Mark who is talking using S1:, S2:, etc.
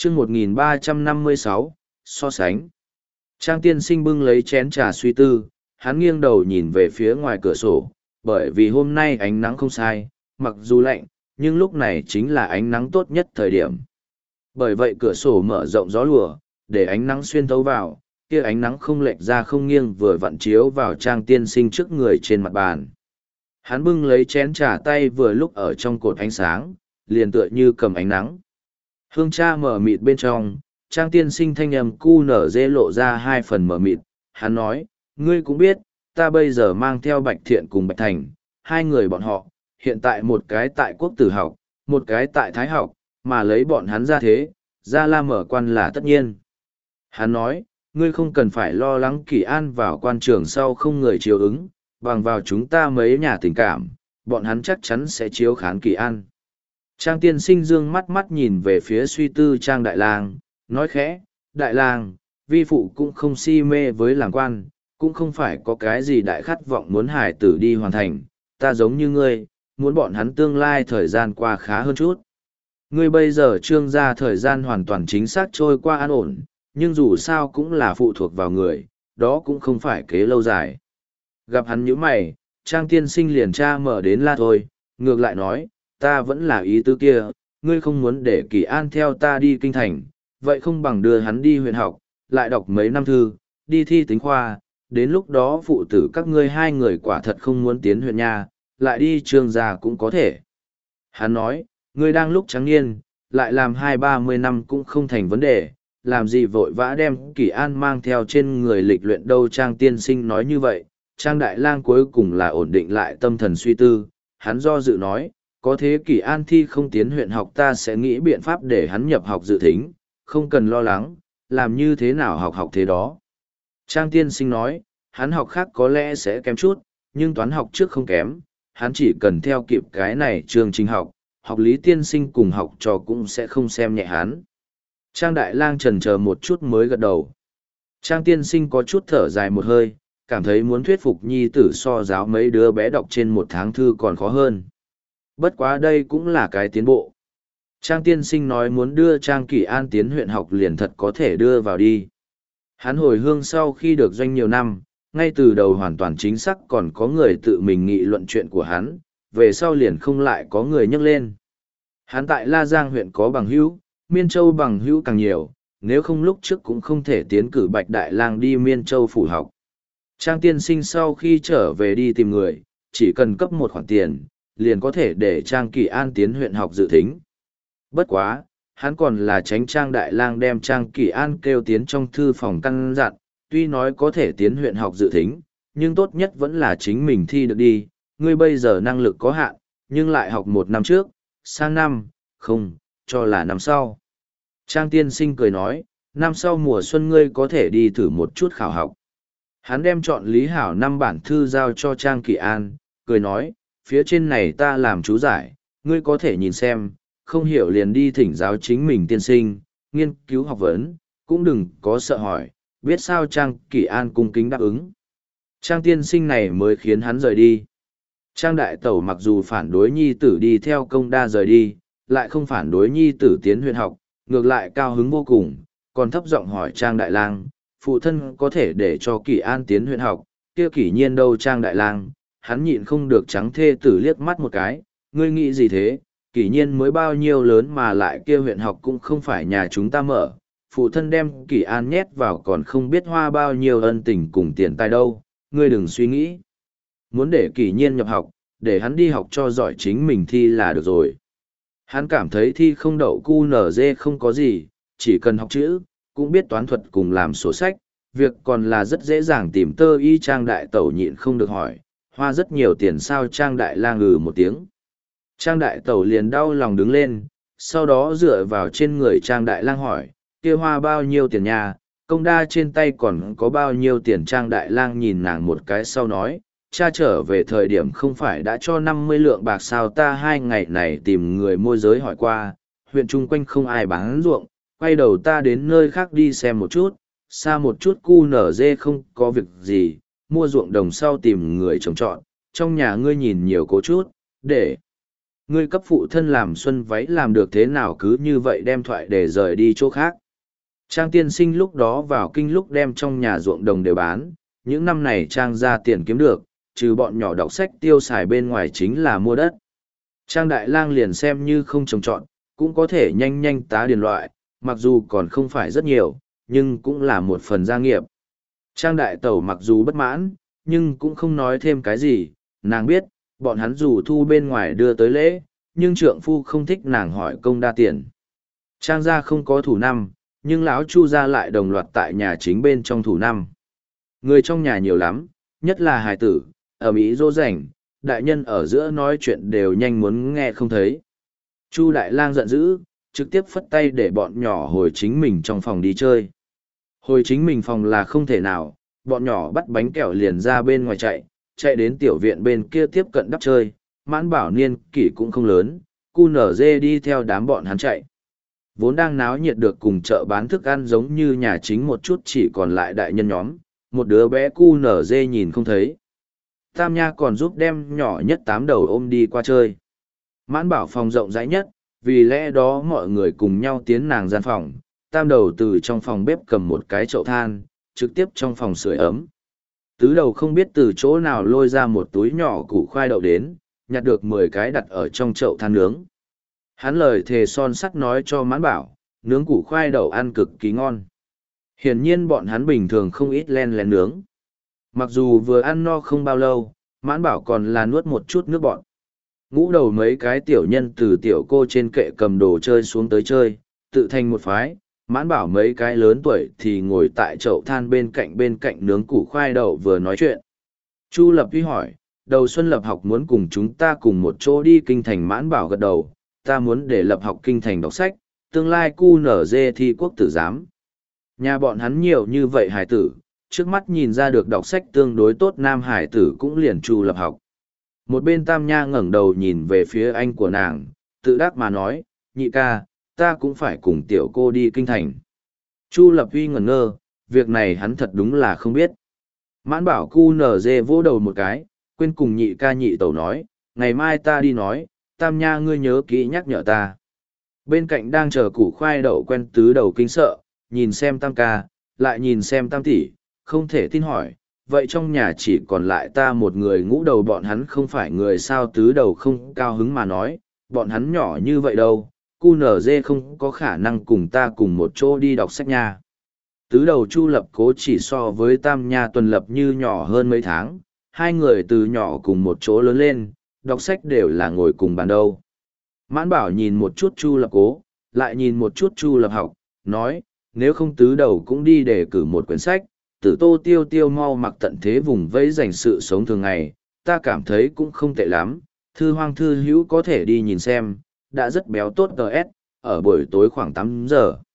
S1: chương 1356, so sánh. Trang tiên sinh bưng lấy chén trà suy tư, hắn nghiêng đầu nhìn về phía ngoài cửa sổ, bởi vì hôm nay ánh nắng không sai, mặc dù lạnh, nhưng lúc này chính là ánh nắng tốt nhất thời điểm. Bởi vậy cửa sổ mở rộng gió lùa, để ánh nắng xuyên thấu vào, kia ánh nắng không lệch ra không nghiêng vừa vặn chiếu vào Trang tiên sinh trước người trên mặt bàn. Hắn bưng lấy chén trà tay vừa lúc ở trong cột ánh sáng, liền tựa như cầm ánh nắng. Hương cha mở mịt bên trong, Trang tiên sinh thanh âm cu nở dê lộ ra hai phần mở mịt. Hắn nói, ngươi cũng biết, ta bây giờ mang theo Bạch Thiện cùng Bạch Thành, hai người bọn họ, hiện tại một cái tại quốc tử học, một cái tại thái học, mà lấy bọn hắn ra thế, ra la mở quan là tất nhiên. Hắn nói, ngươi không cần phải lo lắng Kỳ An vào quan trường sau không người chiếu ứng, bằng vào chúng ta mấy nhà tình cảm, bọn hắn chắc chắn sẽ chiếu khán Kỳ An. Trang tiên sinh dương mắt mắt nhìn về phía suy tư Trang Đại Lang, nói khẽ, Đại Lang, vi phụ cũng không si mê với làm quan, cũng không phải có cái gì đại khát vọng muốn hải tử đi hoàn thành, ta giống như ngươi, muốn bọn hắn tương lai thời gian qua khá hơn chút. Ngươi bây giờ Trương gia thời gian hoàn toàn chính xác trôi qua an ổn, nhưng dù sao cũng là phụ thuộc vào người, đó cũng không phải kế lâu dài. Gặp hắn nhíu mày, Trang tiên sinh liền tra mở đến la thôi, ngược lại nói, ta vẫn là ý tứ kia, ngươi không muốn để Kỳ An theo ta đi kinh thành, vậy không bằng đưa hắn đi huyện học, lại đọc mấy năm thư, đi thi tính khoa, đến lúc đó phụ tử các ngươi hai người quả thật không muốn tiến huyện nhà, lại đi Trương gia cũng có thể. Hắn nói, ngươi đang lúc trắng niên, lại làm 20-30 năm cũng không thành vấn đề, làm gì vội vã đem Kỳ An mang theo trên người lịch luyện đâu. Trang tiên sinh nói như vậy, Trang Đại Lang cuối cùng là ổn định lại tâm thần suy tư, hắn do dự nói, có thế Kỳ An thi không tiến huyện học ta sẽ nghĩ biện pháp để hắn nhập học dự thính, không cần lo lắng, làm như thế nào học thế đó. Trang tiên sinh nói, hắn học khác có lẽ sẽ kém chút, nhưng toán học trước không kém, hắn chỉ cần theo kịp cái này chương trình học, học lý tiên sinh cùng học trò cũng sẽ không xem nhẹ hắn. Trang Đại Lang chần chờ một chút mới gật đầu. Trang tiên sinh có chút thở dài một hơi, cảm thấy muốn thuyết phục nhi tử so giáo mấy đứa bé đọc trên một tháng thư còn khó hơn. Bất quá đây cũng là cái tiến bộ. Trang tiên sinh nói muốn đưa Trang Kỳ An tiến huyện học liền thật có thể đưa vào đi. Hắn hồi hương sau khi được doanh nhiều năm, ngay từ đầu hoàn toàn chính xác còn có người tự mình nghị luận chuyện của hắn, về sau liền không lại có người nhắc lên. Hắn tại La Giang huyện có bằng hữu, Miên Châu bằng hữu càng nhiều, nếu không lúc trước cũng không thể tiến cử Bạch Đại Lang đi Miên Châu phủ học. Trang tiên sinh sau khi trở về đi tìm người, chỉ cần cấp một khoản tiền, liền có thể để Trang Kỳ An tiến huyện học dự thính. Bất quá, hắn còn là tránh Trang Đại Lang đem Trang Kỳ An kêu tiến trong thư phòng căn dặn, tuy nói có thể tiến huyện học dự thính, nhưng tốt nhất vẫn là chính mình thi được đi, ngươi bây giờ năng lực có hạn, nhưng lại học một năm trước, sang năm, không, cho là năm sau. Trang tiên sinh cười nói, năm sau mùa xuân ngươi có thể đi thử một chút khảo học. Hắn đem chọn lý hảo 5 bản thư giao cho Trang Kỳ An, cười nói, phía trên này ta làm chú giải, ngươi có thể nhìn xem, không hiểu liền đi thỉnh giáo chính mình tiên sinh, nghiên cứu học vấn, cũng đừng có sợ hỏi, biết sao. Trang Kỳ An cung kính đáp ứng. Trang tiên sinh này mới khiến hắn rời đi. Trang đại tẩu mặc dù phản đối nhi tử đi theo công đa rời đi, lại không phản đối nhi tử tiến huyện học, ngược lại cao hứng vô cùng, còn thấp giọng hỏi Trang Đại Lang, phụ thân có thể để cho Kỳ An tiến huyện học, kia Kỷ Nhiên đâu. Trang Đại Lang, hắn nhịn không được trắng thê tử liếc mắt một cái, ngươi nghĩ gì thế, Kỷ Nhiên mới bao nhiêu lớn mà lại kia huyện học cũng không phải nhà chúng ta mở, phụ thân đem Kỳ An nhét vào còn không biết hoa bao nhiêu ân tình cùng tiền tài đâu, ngươi đừng suy nghĩ. Muốn để Kỷ Nhiên nhập học, để hắn đi học cho giỏi chính mình thi là được rồi. Hắn cảm thấy thi không đậu QNZ không có gì, chỉ cần học chữ, cũng biết toán thuật cùng làm sổ sách, việc còn là rất dễ dàng tìm tơ y. Trang đại tẩu nhịn không được hỏi, hoa rất nhiều tiền sao. Trang Đại Lang ngừ một tiếng. Trang đại tẩu liền đau lòng đứng lên, sau đó dựa vào trên người Trang Đại Lang hỏi, kia hoa bao nhiêu tiền nhà, công đa trên tay còn có bao nhiêu tiền. Trang Đại Lang nhìn nàng một cái sau nói, cha trở về thời điểm không phải đã cho 50 lượng bạc sao. Ta 2 ngày này tìm người môi giới hỏi qua, huyện chung quanh không ai bán ruộng, quay đầu ta đến nơi khác đi xem một chút, xa một chút QNZ không có việc gì, mua ruộng đồng sau tìm người trồng trọt, trong nhà ngươi nhìn nhiều cố chút, để Ngươi cấp phụ thân làm xuân váy làm được thế nào cứ như vậy đem thoại để rời đi chỗ khác. Trang tiên sinh lúc đó vào kinh lúc đem trong nhà ruộng đồng đều bán, những năm này Trang ra tiền kiếm được, trừ bọn nhỏ đọc sách tiêu xài bên ngoài chính là mua đất. Trang Đại Lang liền xem như không trồng trọt, cũng có thể nhanh nhanh tá điền loại, mặc dù còn không phải rất nhiều, nhưng cũng là một phần gia nghiệp. Trang Đại Tẩu mặc dù bất mãn, nhưng cũng không nói thêm cái gì, nàng biết, bọn hắn dù thu bên ngoài đưa tới lễ, nhưng trượng phu không thích nàng hỏi công đa tiền. Trang gia không có thủ năm, nhưng lão Chu gia lại đồng loạt tại nhà chính bên trong thủ năm. Người trong nhà nhiều lắm, nhất là hài tử, ở Mỹ dỗ rảnh, đại nhân ở giữa nói chuyện đều nhanh muốn nghe không thấy. Chu Đại Lang giận dữ, trực tiếp phất tay để bọn nhỏ hồi chính mình trong phòng đi chơi. Hồi chính mình phòng là không thể nào, bọn nhỏ bắt bánh kẹo liền ra bên ngoài chạy đến tiểu viện bên kia tiếp cận đắp chơi, Mãn Bảo niên kỷ cũng không lớn, cu nở dê đi theo đám bọn hắn chạy. Vốn đang náo nhiệt được cùng chợ bán thức ăn giống như nhà chính một chút chỉ còn lại đại nhân nhóm, một đứa bé cu nở dê nhìn không thấy. Tam Nha còn giúp đem nhỏ nhất 8 đầu ôm đi qua chơi. Mãn Bảo phòng rộng rãi nhất, vì lẽ đó mọi người cùng nhau tiến nàng gian phòng, Tam đầu từ trong phòng bếp cầm một cái chậu than, trực tiếp trong phòng sưởi ấm. Tứ đầu không biết từ chỗ nào lôi ra một túi nhỏ củ khoai đậu đến, nhặt được 10 cái đặt ở trong chậu than nướng. Hắn lời thề son sắt nói cho Mãn Bảo, nướng củ khoai đậu ăn cực kỳ ngon. Hiển nhiên bọn hắn bình thường không ít len lén nướng. Mặc dù vừa ăn no không bao lâu, Mãn Bảo còn là nuốt một chút nước bọt. Ngũ đầu mấy cái tiểu nhân từ tiểu cô trên kệ cầm đồ chơi xuống tới chơi, tự thành một phái. Mãn Bảo mấy cái lớn tuổi thì ngồi tại chậu than bên cạnh nướng củ khoai đậu vừa nói chuyện. Chu Lập Huy hỏi, đầu xuân Lập học muốn cùng chúng ta cùng một chỗ đi kinh thành. Mãn Bảo gật đầu, ta muốn để Lập học kinh thành đọc sách, tương lai cu nở dê thi quốc tử giám. Nhà bọn hắn nhiều như vậy hải tử, trước mắt nhìn ra được đọc sách tương đối tốt nam hải tử cũng liền Chu Lập học. Một bên Tam Nha ngẩng đầu nhìn về phía anh của nàng, tự đắc mà nói, nhị ca, ta cũng phải cùng tiểu cô đi kinh thành. Chu Lập Huy ngẩn ngơ, việc này hắn thật đúng là không biết. Mãn Bảo cu nở dê vỗ đầu một cái, quên cùng nhị ca nhị tẩu nói, ngày mai ta đi nói, Tam Nha ngươi nhớ kỹ nhắc nhở ta. Bên cạnh đang chờ củ khoai đậu quen tứ đầu kinh sợ, nhìn xem Tam ca, lại nhìn xem Tam tỷ, không thể tin hỏi, vậy trong nhà chỉ còn lại ta một người. Ngũ đầu bọn hắn không phải người sao? Tứ đầu không cao hứng mà nói, bọn hắn nhỏ như vậy đâu, cu nở dê không có khả năng cùng ta cùng một chỗ đi đọc sách nha. Tứ đầu Chu Lập Cố chỉ so với Tam Nha Tuần Lập như nhỏ hơn mấy tháng, hai người từ nhỏ cùng một chỗ lớn lên, đọc sách đều là ngồi cùng bàn đâu. Mãn Bảo nhìn một chút Chu Lập Cố, lại nhìn một chút Chu Lập Học, nói, nếu không tứ đầu cũng đi để cử một quyển sách, Tử Tô Tiêu Tiêu mau mặc tận thế vùng vẫy dành sự sống thường ngày, ta cảm thấy cũng không tệ lắm, thư hoang thư hữu có thể đi nhìn xem, đã rất béo tốt gs, ở buổi tối khoảng 8 giờ.